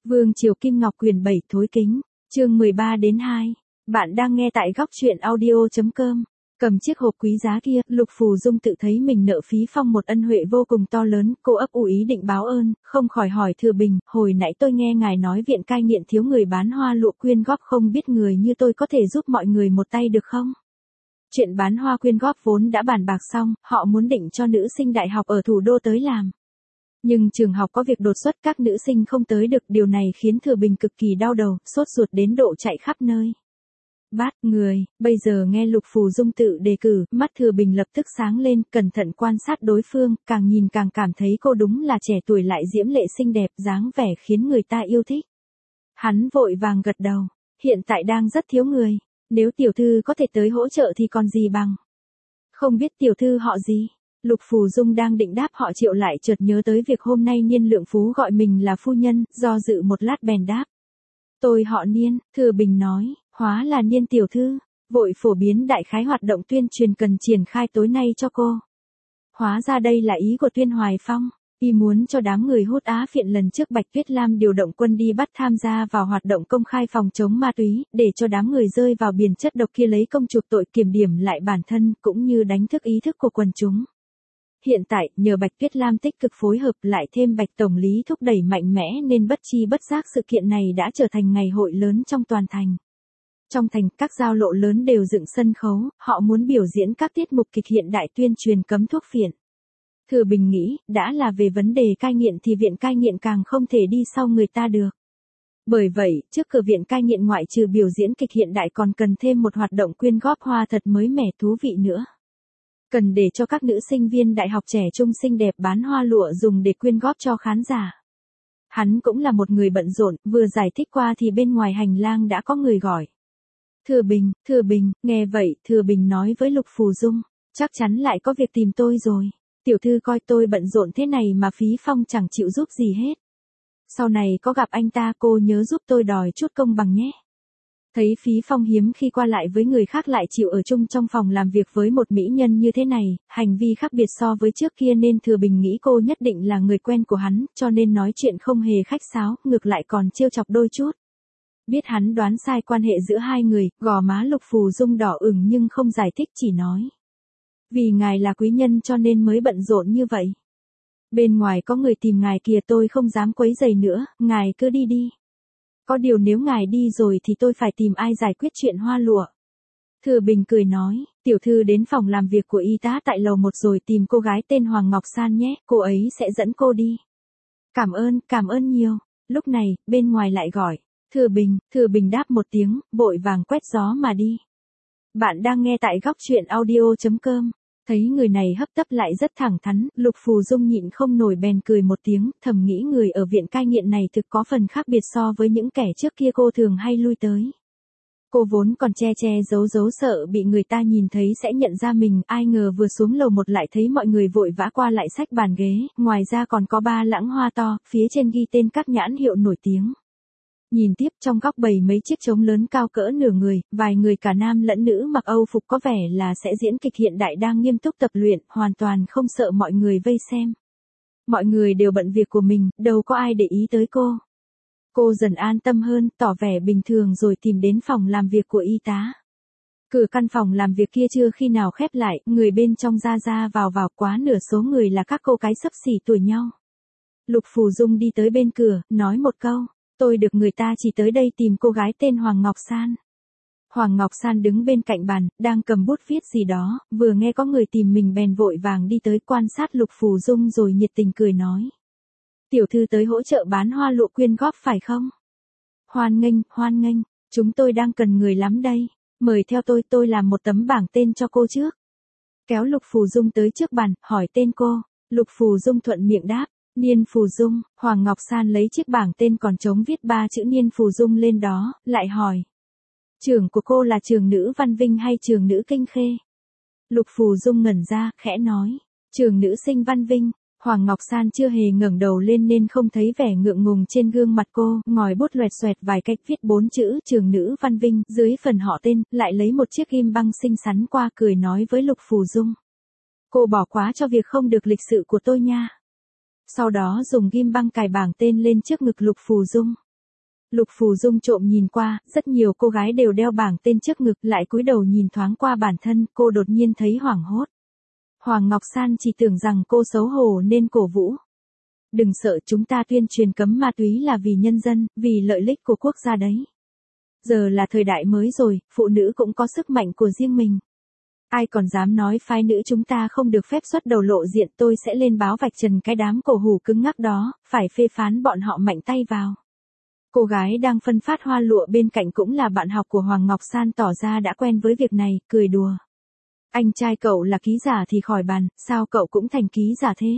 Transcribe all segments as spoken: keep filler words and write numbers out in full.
Vương Triều Kim Ngọc quyển bảy thối kính, chương mười ba đến hai. Bạn đang nghe tại góc truyện audio chấm com. Cầm chiếc hộp quý giá kia, Lục Phù Dung tự thấy mình nợ Phí Phong một ân huệ vô cùng to lớn, cô ấp ủ ý định báo ơn, không khỏi hỏi Thừa Bình, hồi nãy tôi nghe ngài nói viện cai nghiện thiếu người bán hoa lụa quyên góp, không biết người như tôi có thể giúp mọi người một tay được không? Chuyện bán hoa quyên góp vốn đã bàn bạc xong, họ muốn định cho nữ sinh đại học ở thủ đô tới làm. Nhưng trường học có việc đột xuất, các nữ sinh không tới được, điều này khiến Thừa Bình cực kỳ đau đầu, sốt ruột đến độ chạy khắp nơi. Bát người, bây giờ nghe Lục Phù Dung tự đề cử, mắt Thừa Bình lập tức sáng lên, cẩn thận quan sát đối phương, càng nhìn càng cảm thấy cô đúng là trẻ tuổi lại diễm lệ xinh đẹp, dáng vẻ khiến người ta yêu thích. Hắn vội vàng gật đầu, hiện tại đang rất thiếu người, nếu tiểu thư có thể tới hỗ trợ thì còn gì bằng. Không biết tiểu thư họ gì? Lục Phù Dung đang định đáp họ Triệu lại chợt nhớ tới việc hôm nay Niên Lượng Phú gọi mình là phu nhân, do dự một lát bèn đáp. Tôi họ Niên, Thừa Bình nói, hóa là Niên tiểu thư, vội phổ biến đại khái hoạt động tuyên truyền cần triển khai tối nay cho cô. Hóa ra đây là ý của Tuyên Hoài Phong, y muốn cho đám người hút á phiện lần trước Bạch Tuyết Lam điều động quân đi bắt tham gia vào hoạt động công khai phòng chống ma túy, để cho đám người rơi vào biển chất độc kia lấy công chuộc tội, kiểm điểm lại bản thân, cũng như đánh thức ý thức của quần chúng. Hiện tại, nhờ Bạch Tuyết Lam tích cực phối hợp lại thêm Bạch Tổng lý thúc đẩy mạnh mẽ nên bất chi bất giác sự kiện này đã trở thành ngày hội lớn trong toàn thành. Trong thành, các giao lộ lớn đều dựng sân khấu, họ muốn biểu diễn các tiết mục kịch hiện đại tuyên truyền cấm thuốc phiện. Thừa Bình nghĩ, đã là về vấn đề cai nghiện thì viện cai nghiện càng không thể đi sau người ta được. Bởi vậy, trước cửa viện cai nghiện ngoại trừ biểu diễn kịch hiện đại còn cần thêm một hoạt động quyên góp hoa thật mới mẻ thú vị nữa. Cần để cho các nữ sinh viên đại học trẻ trung xinh đẹp bán hoa lụa dùng để quyên góp cho khán giả. Hắn cũng là một người bận rộn, vừa giải thích qua thì bên ngoài hành lang đã có người gọi. Thừa Bình, Thừa Bình, nghe vậy, Thừa Bình nói với Lục Phù Dung, chắc chắn lại có việc tìm tôi rồi. Tiểu thư coi tôi bận rộn thế này mà Phí Phong chẳng chịu giúp gì hết. Sau này có gặp anh ta cô nhớ giúp tôi đòi chút công bằng nhé. Thấy Phí Phong hiếm khi qua lại với người khác lại chịu ở chung trong phòng làm việc với một mỹ nhân như thế này, hành vi khác biệt so với trước kia nên Thừa Bình nghĩ cô nhất định là người quen của hắn, cho nên nói chuyện không hề khách sáo, ngược lại còn trêu chọc đôi chút. Biết hắn đoán sai quan hệ giữa hai người, gò má Lục Phù Dung đỏ ửng nhưng không giải thích, chỉ nói. Vì ngài là quý nhân cho nên mới bận rộn như vậy. Bên ngoài có người tìm ngài kìa, tôi không dám quấy rầy nữa, ngài cứ đi đi. Có điều nếu ngài đi rồi thì tôi phải tìm ai giải quyết chuyện hoa lụa. Thừa Bình cười nói, tiểu thư đến phòng làm việc của y tá tại lầu một rồi tìm cô gái tên Hoàng Ngọc San nhé, cô ấy sẽ dẫn cô đi. Cảm ơn, cảm ơn nhiều. Lúc này, bên ngoài lại gọi. Thừa Bình, Thừa Bình đáp một tiếng, vội vàng quét gió mà đi. Bạn đang nghe tại góc truyện audio chấm com. Thấy người này hấp tấp lại rất thẳng thắn, Lục Phù Dung nhịn không nổi bèn cười một tiếng, thầm nghĩ người ở viện cai nghiện này thực có phần khác biệt so với những kẻ trước kia cô thường hay lui tới. Cô vốn còn che che giấu giấu sợ bị người ta nhìn thấy sẽ nhận ra mình, ai ngờ vừa xuống lầu một lại thấy mọi người vội vã qua lại xách bàn ghế, ngoài ra còn có ba lẵng hoa to, phía trên ghi tên các nhãn hiệu nổi tiếng. Nhìn tiếp trong góc bày mấy chiếc trống lớn cao cỡ nửa người, vài người cả nam lẫn nữ mặc Âu phục có vẻ là sẽ diễn kịch hiện đại đang nghiêm túc tập luyện, hoàn toàn không sợ mọi người vây xem. Mọi người đều bận việc của mình, đâu có ai để ý tới cô. Cô dần an tâm hơn, tỏ vẻ bình thường rồi tìm đến phòng làm việc của y tá. Cửa căn phòng làm việc kia chưa khi nào khép lại, người bên trong ra ra vào vào, quá nửa số người là các cô gái xấp xỉ tuổi nhau. Lục Phù Dung đi tới bên cửa, nói một câu. Tôi được người ta chỉ tới đây tìm cô gái tên Hoàng Ngọc San. Hoàng Ngọc San đứng bên cạnh bàn, đang cầm bút viết gì đó, vừa nghe có người tìm mình bèn vội vàng đi tới quan sát Lục Phù Dung rồi nhiệt tình cười nói. Tiểu thư tới hỗ trợ bán hoa lụa quyên góp phải không? Hoan nghênh, hoan nghênh, chúng tôi đang cần người lắm đây. Mời theo tôi, tôi làm một tấm bảng tên cho cô trước. Kéo Lục Phù Dung tới trước bàn, hỏi tên cô. Lục Phù Dung thuận miệng đáp. Niên Phù Dung. Hoàng Ngọc San lấy chiếc bảng tên còn trống viết ba chữ Niên Phù Dung lên đó, lại hỏi. Trường của cô là trường nữ Văn Vinh hay trường nữ Kinh Khê? Lục Phù Dung ngẩn ra, khẽ nói. Trường nữ sinh Văn Vinh. Hoàng Ngọc San chưa hề ngẩng đầu lên nên không thấy vẻ ngượng ngùng trên gương mặt cô, ngòi bút loẹt xoẹt vài cách viết bốn chữ trường nữ Văn Vinh, dưới phần họ tên, lại lấy một chiếc ghim băng xinh xắn qua cười nói với Lục Phù Dung. Cô bỏ quá cho việc không được lịch sự của tôi nha. Sau đó dùng ghim băng cài bảng tên lên trước ngực Lục Phù Dung. Lục Phù Dung trộm nhìn qua, rất nhiều cô gái đều đeo bảng tên trước ngực, lại cúi đầu nhìn thoáng qua bản thân, cô đột nhiên thấy hoảng hốt. Hoàng Ngọc San chỉ tưởng rằng cô xấu hổ nên cổ vũ. Đừng sợ, chúng ta tuyên truyền cấm ma túy là vì nhân dân, vì lợi ích của quốc gia đấy. Giờ là thời đại mới rồi, phụ nữ cũng có sức mạnh của riêng mình. Ai còn dám nói phái nữ chúng ta không được phép xuất đầu lộ diện, tôi sẽ lên báo vạch trần cái đám cổ hủ cứng ngắc đó, phải phê phán bọn họ mạnh tay vào. Cô gái đang phân phát hoa lụa bên cạnh cũng là bạn học của Hoàng Ngọc San tỏ ra đã quen với việc này, cười đùa. Anh trai cậu là ký giả thì khỏi bàn, sao cậu cũng thành ký giả thế?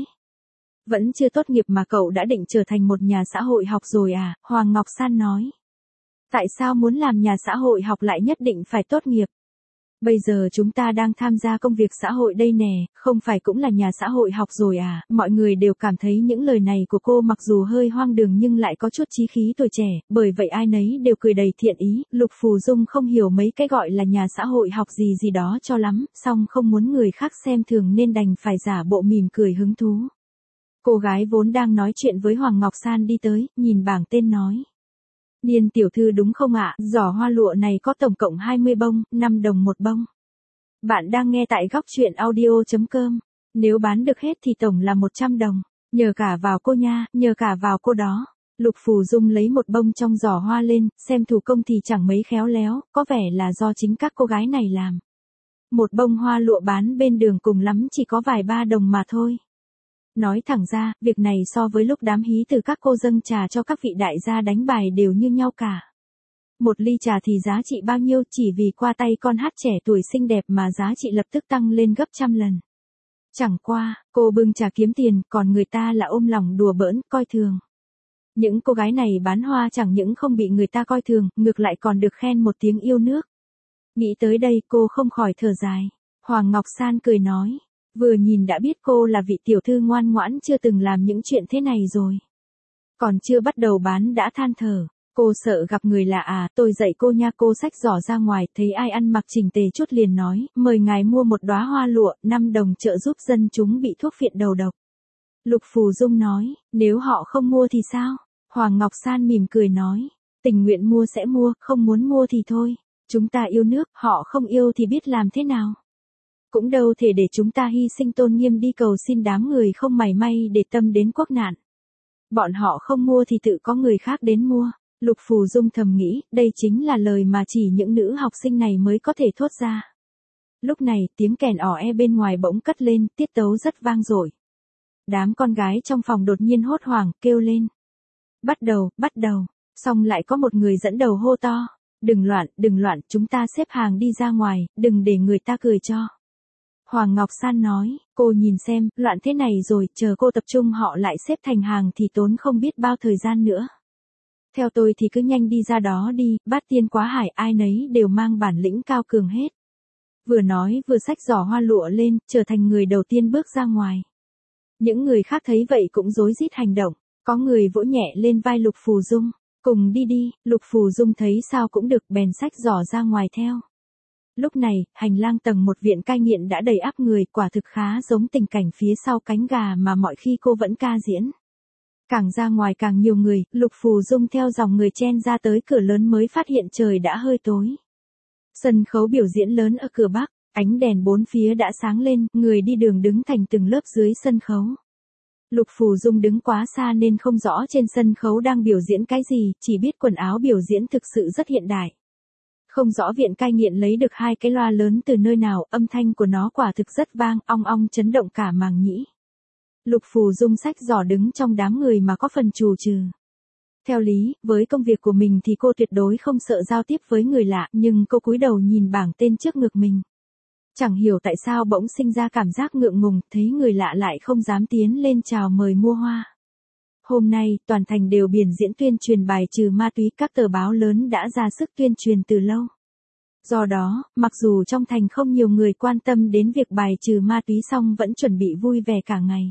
Vẫn chưa tốt nghiệp mà cậu đã định trở thành một nhà xã hội học rồi à? Hoàng Ngọc San nói. Tại sao muốn làm nhà xã hội học lại nhất định phải tốt nghiệp? Bây giờ chúng ta đang tham gia công việc xã hội đây nè, không phải cũng là nhà xã hội học rồi à? Mọi người đều cảm thấy những lời này của cô mặc dù hơi hoang đường nhưng lại có chút chí khí tuổi trẻ, bởi vậy ai nấy đều cười đầy thiện ý. Lục Phù Dung không hiểu mấy cái gọi là nhà xã hội học gì gì đó cho lắm, song không muốn người khác xem thường nên đành phải giả bộ mỉm cười hứng thú. Cô gái vốn đang nói chuyện với Hoàng Ngọc San đi tới, nhìn bảng tên nói. Niên tiểu thư đúng không ạ? Giỏ hoa lụa này có tổng cộng hai mươi bông, năm đồng một bông. Bạn đang nghe tại góc truyện audio chấm com. Nếu bán được hết thì tổng là một trăm đồng. Nhờ cả vào cô nha, nhờ cả vào cô đó. Lục Phù Dung lấy một bông trong giỏ hoa lên, xem thủ công thì chẳng mấy khéo léo, có vẻ là do chính các cô gái này làm. Một bông hoa lụa bán bên đường cùng lắm chỉ có vài ba đồng mà thôi. Nói thẳng ra, việc này so với lúc đám hí từ các cô dâng trà cho các vị đại gia đánh bài đều như nhau cả. Một ly trà thì giá trị bao nhiêu, chỉ vì qua tay con hát trẻ tuổi xinh đẹp mà giá trị lập tức tăng lên gấp trăm lần. Chẳng qua, cô bưng trà kiếm tiền, còn người ta là ôm lòng đùa bỡn, coi thường. Những cô gái này bán hoa chẳng những không bị người ta coi thường, ngược lại còn được khen một tiếng yêu nước. Nghĩ tới đây cô không khỏi thở dài. Hoàng Ngọc San cười nói. Vừa nhìn đã biết cô là vị tiểu thư ngoan ngoãn chưa từng làm những chuyện thế này rồi. Còn chưa bắt đầu bán đã than thở. Cô sợ gặp người lạ à, tôi dạy cô nha. Cô xách giỏ ra ngoài, thấy ai ăn mặc chỉnh tề chút liền nói, mời ngài mua một đóa hoa lụa, năm đồng trợ giúp dân chúng bị thuốc phiện đầu độc. Lục Phù Dung nói, nếu họ không mua thì sao? Hoàng Ngọc San mỉm cười nói, tình nguyện mua sẽ mua, không muốn mua thì thôi. Chúng ta yêu nước, họ không yêu thì biết làm thế nào? Cũng đâu thể để chúng ta hy sinh tôn nghiêm đi cầu xin đám người không mảy may để tâm đến quốc nạn. Bọn họ không mua thì tự có người khác đến mua. Lục Phù Dung thầm nghĩ, đây chính là lời mà chỉ những nữ học sinh này mới có thể thốt ra. Lúc này, tiếng kèn ỏ e bên ngoài bỗng cất lên, tiết tấu rất vang dội. Đám con gái trong phòng đột nhiên hốt hoảng, kêu lên. Bắt đầu, bắt đầu, xong lại có một người dẫn đầu hô to. Đừng loạn, đừng loạn, chúng ta xếp hàng đi ra ngoài, đừng để người ta cười cho. Hoàng Ngọc San nói, cô nhìn xem, loạn thế này rồi, chờ cô tập trung họ lại xếp thành hàng thì tốn không biết bao thời gian nữa. Theo tôi thì cứ nhanh đi ra đó đi, bát tiên quá hải, ai nấy đều mang bản lĩnh cao cường hết. Vừa nói vừa xách giỏ hoa lụa lên, trở thành người đầu tiên bước ra ngoài. Những người khác thấy vậy cũng rối rít hành động, có người vỗ nhẹ lên vai Lục Phù Dung, cùng đi đi. Lục Phù Dung thấy sao cũng được, bèn xách giỏ ra ngoài theo. Lúc này, hành lang tầng một viện cai nghiện đã đầy ắp người, quả thực khá giống tình cảnh phía sau cánh gà mà mọi khi cô vẫn ca diễn. Càng ra ngoài càng nhiều người, Lục Phù Dung theo dòng người chen ra tới cửa lớn mới phát hiện trời đã hơi tối. Sân khấu biểu diễn lớn ở cửa bắc, ánh đèn bốn phía đã sáng lên, người đi đường đứng thành từng lớp dưới sân khấu. Lục Phù Dung đứng quá xa nên không rõ trên sân khấu đang biểu diễn cái gì, chỉ biết quần áo biểu diễn thực sự rất hiện đại. Không rõ viện cai nghiện lấy được hai cái loa lớn từ nơi nào, âm thanh của nó quả thực rất vang, ong ong chấn động cả màng nhĩ. Lục Phù Dung xách giỏ đứng trong đám người mà có phần trù trừ. Theo lý, với công việc của mình thì cô tuyệt đối không sợ giao tiếp với người lạ, nhưng cô cúi đầu nhìn bảng tên trước ngực mình. Chẳng hiểu tại sao bỗng sinh ra cảm giác ngượng ngùng, thấy người lạ lại không dám tiến lên chào mời mua hoa. Hôm nay, toàn thành đều biển diễn tuyên truyền bài trừ ma túy, các tờ báo lớn đã ra sức tuyên truyền từ lâu. Do đó, mặc dù trong thành không nhiều người quan tâm đến việc bài trừ ma túy song vẫn chuẩn bị vui vẻ cả ngày.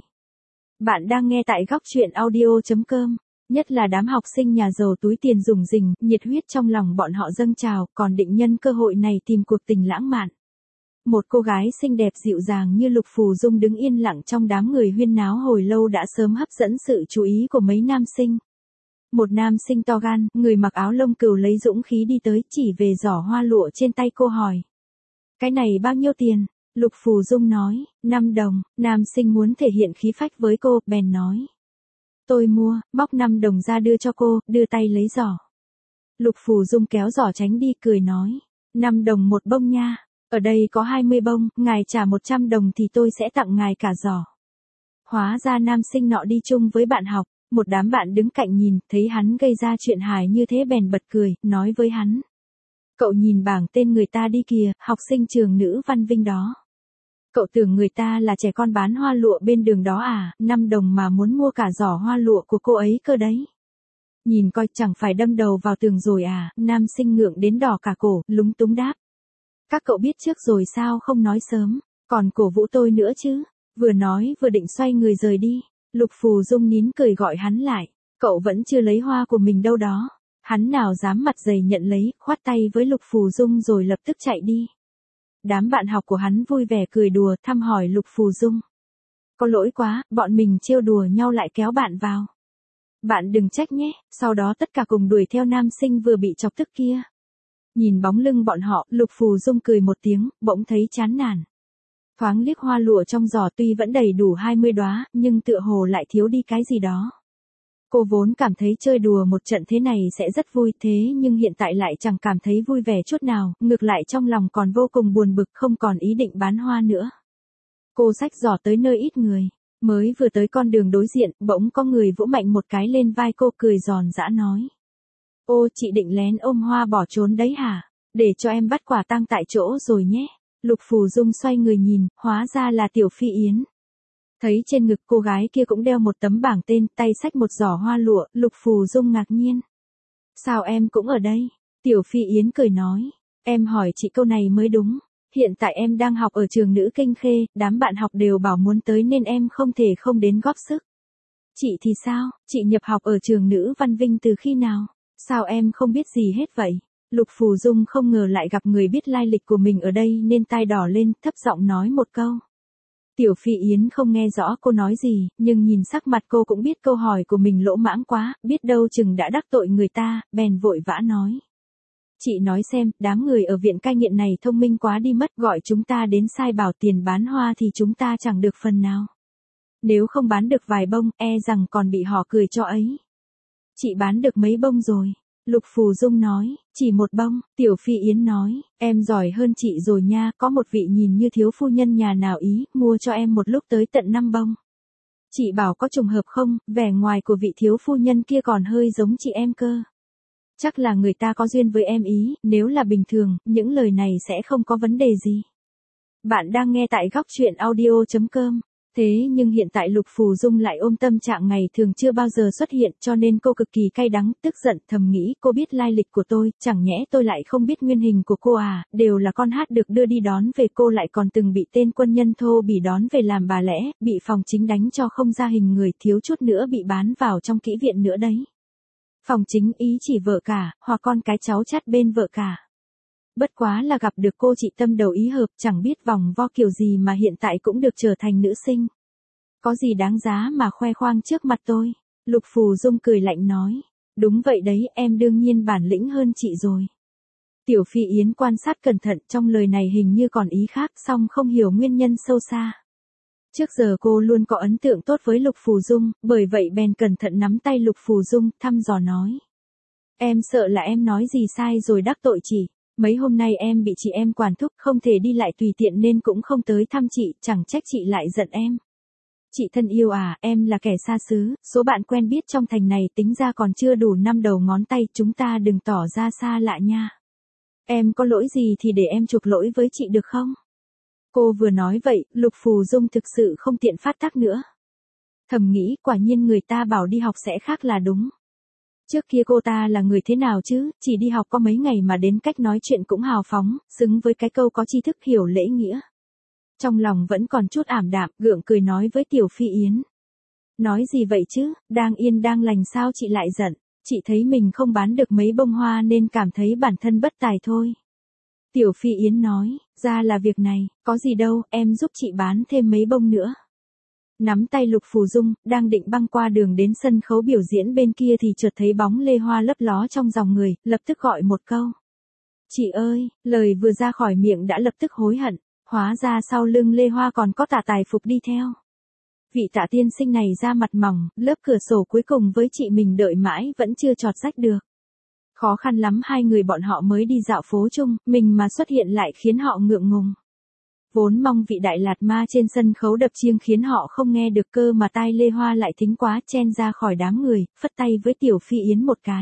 Bạn đang nghe tại góc truyện audio chấm com. Nhất là đám học sinh nhà giàu túi tiền rủng rỉnh, nhiệt huyết trong lòng bọn họ dâng trào, còn định nhân cơ hội này tìm cuộc tình lãng mạn. Một cô gái xinh đẹp dịu dàng như Lục Phù Dung đứng yên lặng trong đám người huyên náo hồi lâu đã sớm hấp dẫn sự chú ý của mấy nam sinh. Một nam sinh to gan, người mặc áo lông cừu lấy dũng khí đi tới, chỉ về giỏ hoa lụa trên tay cô hỏi. Cái này bao nhiêu tiền? Lục Phù Dung nói, năm đồng, nam sinh muốn thể hiện khí phách với cô, bèn nói. Tôi mua, móc năm đồng ra đưa cho cô, đưa tay lấy giỏ. Lục Phù Dung kéo giỏ tránh đi, cười nói, năm đồng một bông nha, ở đây có hai mươi bông, ngài trả một trăm đồng thì tôi sẽ tặng ngài cả giỏ. Hóa ra nam sinh nọ đi chung với bạn học, một đám bạn đứng cạnh nhìn, thấy hắn gây ra chuyện hài như thế bèn bật cười, nói với hắn. Cậu nhìn bảng tên người ta đi kìa, học sinh trường Nữ Văn Vinh đó. Cậu tưởng người ta là trẻ con bán hoa lụa bên đường đó à, năm đồng mà muốn mua cả giỏ hoa lụa của cô ấy cơ đấy. Nhìn coi chẳng phải đâm đầu vào tường rồi à, nam sinh ngượng đến đỏ cả cổ, lúng túng đáp. Các cậu biết trước rồi sao không nói sớm, còn cổ vũ tôi nữa chứ. Vừa nói vừa định xoay người rời đi, Lục Phù Dung nín cười gọi hắn lại, cậu vẫn chưa lấy hoa của mình đâu đó. Hắn nào dám mặt dày nhận lấy, khoát tay với Lục Phù Dung rồi lập tức chạy đi. Đám bạn học của hắn vui vẻ cười đùa thăm hỏi Lục Phù Dung. Có lỗi quá, bọn mình trêu đùa nhau lại kéo bạn vào. Bạn đừng trách nhé, sau đó tất cả cùng đuổi theo nam sinh vừa bị chọc tức kia. Nhìn bóng lưng bọn họ, Lục Phù Dung cười một tiếng, bỗng thấy chán nản. Thoáng liếc hoa lụa trong giỏ tuy vẫn đầy đủ hai mươi đóa, nhưng tựa hồ lại thiếu đi cái gì đó. Cô vốn cảm thấy chơi đùa một trận thế này sẽ rất vui, thế nhưng hiện tại lại chẳng cảm thấy vui vẻ chút nào, ngược lại trong lòng còn vô cùng buồn bực, không còn ý định bán hoa nữa. Cô xách giỏ tới nơi ít người, mới vừa tới con đường đối diện, bỗng có người vỗ mạnh một cái lên vai cô, cười giòn giã nói. Ô, chị định lén ôm hoa bỏ trốn đấy hả? Để cho em bắt quả tang tại chỗ rồi nhé. Lục Phù Dung xoay người nhìn, hóa ra là Tiểu Phi Yến. Thấy trên ngực cô gái kia cũng đeo một tấm bảng tên, tay xách một giỏ hoa lụa, Lục Phù Dung ngạc nhiên. Sao em cũng ở đây? Tiểu Phi Yến cười nói. Em hỏi chị câu này mới đúng. Hiện tại em đang học ở trường Nữ Kinh Khê, đám bạn học đều bảo muốn tới nên em không thể không đến góp sức. Chị thì sao? Chị nhập học ở trường Nữ Văn Vinh từ khi nào? Sao em không biết gì hết vậy? Lục Phù Dung không ngờ lại gặp người biết lai lịch của mình ở đây nên tai đỏ lên, thấp giọng nói một câu. Tiểu Phi Yến không nghe rõ cô nói gì, nhưng nhìn sắc mặt cô cũng biết câu hỏi của mình lỗ mãng quá, biết đâu chừng đã đắc tội người ta, bèn vội vã nói. Chị nói xem, đám người ở viện cai nghiện này thông minh quá đi mất, gọi chúng ta đến sai bảo tiền bán hoa thì chúng ta chẳng được phần nào. Nếu không bán được vài bông, e rằng còn bị họ cười cho ấy. Chị bán được mấy bông rồi? Lục Phù Dung nói, chỉ một bông. Tiểu Phi Yến nói, em giỏi hơn chị rồi nha, có một vị nhìn như thiếu phu nhân nhà nào ý, mua cho em một lúc tới tận năm bông. Chị bảo có trùng hợp không, vẻ ngoài của vị thiếu phu nhân kia còn hơi giống chị em cơ. Chắc là người ta có duyên với em ý, nếu là bình thường, những lời này sẽ không có vấn đề gì. Bạn đang nghe tại góc truyện audio chấm com. Thế nhưng hiện tại Lục Phù Dung lại ôm tâm trạng ngày thường chưa bao giờ xuất hiện, cho nên cô cực kỳ cay đắng, tức giận, thầm nghĩ cô biết lai lịch của tôi, chẳng nhẽ tôi lại không biết nguyên hình của cô à, đều là con hát được đưa đi đón về, cô lại còn từng bị tên quân nhân thô bỉ đón về làm bà lẽ, bị phòng chính đánh cho không ra hình người, thiếu chút nữa bị bán vào trong kỹ viện nữa đấy. Phòng chính ý chỉ vợ cả, hoặc con cái cháu chắt bên vợ cả. Bất quá là gặp được cô chị tâm đầu ý hợp, chẳng biết vòng vo kiểu gì mà hiện tại cũng được trở thành nữ sinh. Có gì đáng giá mà khoe khoang trước mặt tôi? Lục Phù Dung cười lạnh nói. Đúng vậy đấy, em đương nhiên bản lĩnh hơn chị rồi. Tiểu Phi Yến quan sát cẩn thận, trong lời này hình như còn ý khác, song không hiểu nguyên nhân sâu xa. Trước giờ cô luôn có ấn tượng tốt với Lục Phù Dung, bởi vậy bèn cẩn thận nắm tay Lục Phù Dung, thăm dò nói. Em sợ là em nói gì sai rồi đắc tội chị. Mấy hôm nay em bị chị em quản thúc, không thể đi lại tùy tiện nên cũng không tới thăm chị, chẳng trách chị lại giận em. Chị thân yêu à, em là kẻ xa xứ, số bạn quen biết trong thành này tính ra còn chưa đủ năm đầu ngón tay, chúng ta đừng tỏ ra xa lạ nha. Em có lỗi gì thì để em chuộc lỗi với chị được không? Cô vừa nói vậy, Lục Phù Dung thực sự không tiện phát tác nữa. Thầm nghĩ, quả nhiên người ta bảo đi học sẽ khác là đúng. Trước kia cô ta là người thế nào chứ, chỉ đi học có mấy ngày mà đến cách nói chuyện cũng hào phóng, xứng với cái câu có tri thức hiểu lễ nghĩa. Trong lòng vẫn còn chút ảm đạm, gượng cười nói với Tiểu Phi Yến. Nói gì vậy chứ, đang yên đang lành sao chị lại giận, chị thấy mình không bán được mấy bông hoa nên cảm thấy bản thân bất tài thôi. Tiểu Phi Yến nói, ra là việc này, có gì đâu, em giúp chị bán thêm mấy bông nữa. Nắm tay Lục Phù Dung, đang định băng qua đường đến sân khấu biểu diễn bên kia thì chợt thấy bóng Lê Hoa lấp ló trong dòng người, lập tức gọi một câu. Chị ơi, lời vừa ra khỏi miệng đã lập tức hối hận, hóa ra sau lưng Lê Hoa còn có Tạ Tài Phục đi theo. Vị Tạ tiên sinh này da mặt mỏng, lớp cửa sổ cuối cùng với chị mình đợi mãi vẫn chưa chọt rách được. Khó khăn lắm hai người bọn họ mới đi dạo phố chung, mình mà xuất hiện lại khiến họ ngượng ngùng. Vốn mong vị đại lạt ma trên sân khấu đập chiêng khiến họ không nghe được cơ mà tai Lê Hoa lại thính quá chen ra khỏi đám người, phất tay với Tiểu Phi Yến một cái.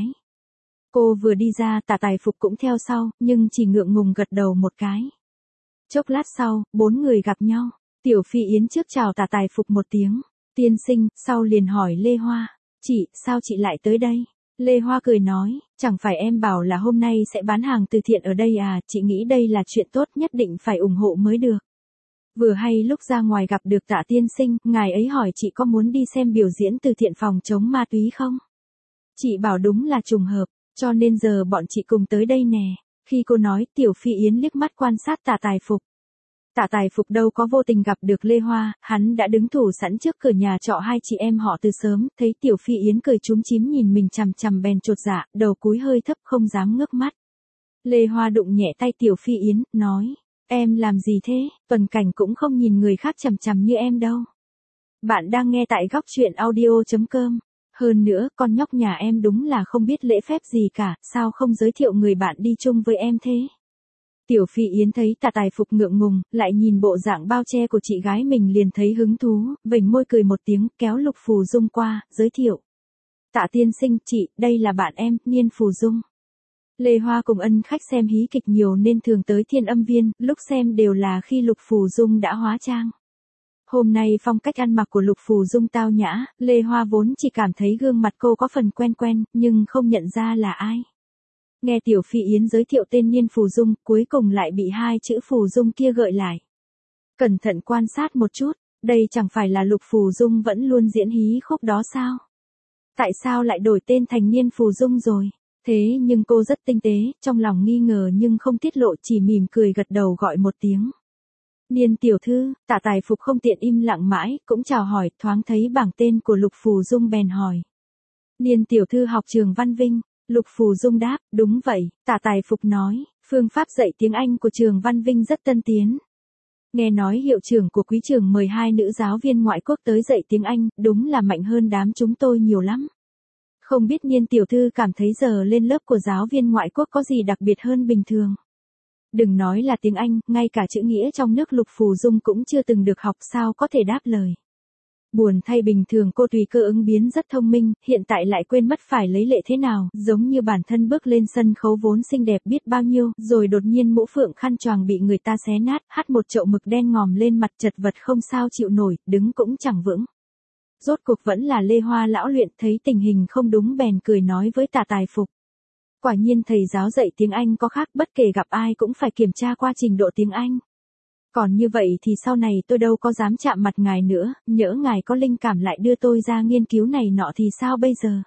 Cô vừa đi ra Tạ Tài Phục cũng theo sau, nhưng chỉ ngượng ngùng gật đầu một cái. Chốc lát sau, bốn người gặp nhau, Tiểu Phi Yến trước chào Tạ Tài Phục một tiếng, tiên sinh, sau liền hỏi Lê Hoa, chị, sao chị lại tới đây? Lê Hoa cười nói, chẳng phải em bảo là hôm nay sẽ bán hàng từ thiện ở đây à, chị nghĩ đây là chuyện tốt nhất định phải ủng hộ mới được. Vừa hay lúc ra ngoài gặp được Tạ tiên sinh, ngài ấy hỏi chị có muốn đi xem biểu diễn từ thiện phòng chống ma túy không? Chị bảo đúng là trùng hợp, cho nên giờ bọn chị cùng tới đây nè. Khi cô nói, Tiểu Phi Yến liếc mắt quan sát Tạ Tài Phục. Tạ Tài Phục đâu có vô tình gặp được Lê Hoa, hắn đã đứng thủ sẵn trước cửa nhà trọ hai chị em họ từ sớm, thấy Tiểu Phi Yến cười chúm chím nhìn mình chằm chằm bèn chột dạ, đầu cúi hơi thấp không dám ngước mắt. Lê Hoa đụng nhẹ tay Tiểu Phi Yến, nói, em làm gì thế, Tuần Cảnh cũng không nhìn người khác chằm chằm như em đâu. Bạn đang nghe tại góc truyện audio chấm com. Hơn nữa, con nhóc nhà em đúng là không biết lễ phép gì cả, sao không giới thiệu người bạn đi chung với em thế? Tiểu Phi Yến thấy Tạ Tài Phục ngượng ngùng, lại nhìn bộ dạng bao che của chị gái mình liền thấy hứng thú, vểnh môi cười một tiếng, kéo Lục Phù Dung qua, giới thiệu. Tạ tiên sinh, chị, đây là bạn em, Niên Phù Dung. Lê Hoa cùng ân khách xem hí kịch nhiều nên thường tới Thiên Âm Viên, lúc xem đều là khi Lục Phù Dung đã hóa trang. Hôm nay phong cách ăn mặc của Lục Phù Dung tao nhã, Lê Hoa vốn chỉ cảm thấy gương mặt cô có phần quen quen, nhưng không nhận ra là ai. Nghe Tiểu Phi Yến giới thiệu tên Niên Phù Dung, cuối cùng lại bị hai chữ Phù Dung kia gợi lại. Cẩn thận quan sát một chút, đây chẳng phải là Lục Phù Dung vẫn luôn diễn hí khúc đó sao? Tại sao lại đổi tên thành Niên Phù Dung rồi? Thế nhưng cô rất tinh tế, trong lòng nghi ngờ nhưng không tiết lộ, chỉ mỉm cười gật đầu gọi một tiếng. Niên tiểu thư, Tạ Tài Phục không tiện im lặng mãi, cũng chào hỏi, thoáng thấy bảng tên của Lục Phù Dung bèn hỏi. Niên tiểu thư học trường Văn Vinh. Lục Phù Dung đáp, đúng vậy, Tạ Tài Phục nói, phương pháp dạy tiếng Anh của trường Văn Vinh rất tân tiến. Nghe nói hiệu trưởng của quý trường mời hai nữ giáo viên ngoại quốc tới dạy tiếng Anh, đúng là mạnh hơn đám chúng tôi nhiều lắm. Không biết Niên tiểu thư cảm thấy giờ lên lớp của giáo viên ngoại quốc có gì đặc biệt hơn bình thường. Đừng nói là tiếng Anh, ngay cả chữ nghĩa trong nước Lục Phù Dung cũng chưa từng được học, sao có thể đáp lời. Buồn thay bình thường cô tùy cơ ứng biến rất thông minh, hiện tại lại quên mất phải lấy lệ thế nào, giống như bản thân bước lên sân khấu vốn xinh đẹp biết bao nhiêu, rồi đột nhiên mũ phượng khăn choàng bị người ta xé nát, hắt một chậu mực đen ngòm lên mặt, chật vật không sao chịu nổi, đứng cũng chẳng vững. Rốt cuộc vẫn là Lê Hoa lão luyện, thấy tình hình không đúng bèn cười nói với Tạ Tài Phục. Quả nhiên thầy giáo dạy tiếng Anh có khác, bất kể gặp ai cũng phải kiểm tra qua trình độ tiếng Anh. Còn như vậy thì sau này tôi đâu có dám chạm mặt ngài nữa, nhỡ ngài có linh cảm lại đưa tôi ra nghiên cứu này nọ thì sao bây giờ?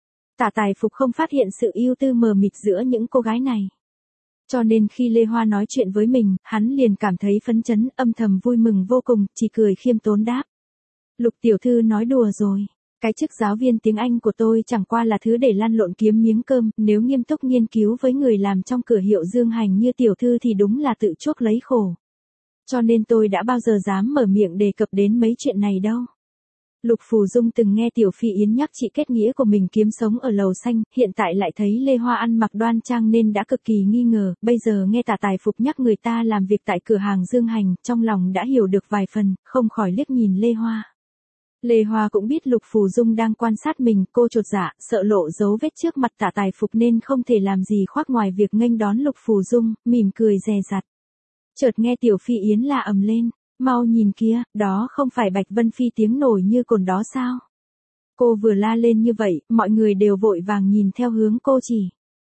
Tạ Tài Phục không phát hiện sự ưu tư mờ mịt giữa những cô gái này. Cho nên khi Lê Hoa nói chuyện với mình, hắn liền cảm thấy phấn chấn, âm thầm vui mừng vô cùng, chỉ cười khiêm tốn đáp. Lục tiểu thư nói đùa rồi. Cái chức giáo viên tiếng Anh của tôi chẳng qua là thứ để lăn lộn kiếm miếng cơm, nếu nghiêm túc nghiên cứu với người làm trong cửa hiệu Dương Hành như tiểu thư thì đúng là tự chuốc lấy khổ. Cho nên tôi đã bao giờ dám mở miệng đề cập đến mấy chuyện này đâu. Lục Phù Dung từng nghe Tiểu Phi Yến nhắc chị kết nghĩa của mình kiếm sống ở lầu xanh, hiện tại lại thấy Lê Hoa ăn mặc đoan trang nên đã cực kỳ nghi ngờ, bây giờ nghe Tạ Tài Phục nhắc người ta làm việc tại cửa hàng Dương Hành, trong lòng đã hiểu được vài phần, không khỏi liếc nhìn Lê Hoa. Lê Hoa cũng biết Lục Phù Dung đang quan sát mình, cô chột dạ, sợ lộ dấu vết trước mặt Tạ Tài Phục nên không thể làm gì khoác ngoài việc nghênh đón Lục Phù Dung, mỉm cười dè dặt. Chợt nghe Tiểu Phi Yến la ầm lên, mau nhìn kia, đó không phải Bạch Vân Phi tiếng nổi như cồn đó sao? Cô vừa la lên như vậy, mọi người đều vội vàng nhìn theo hướng cô chỉ.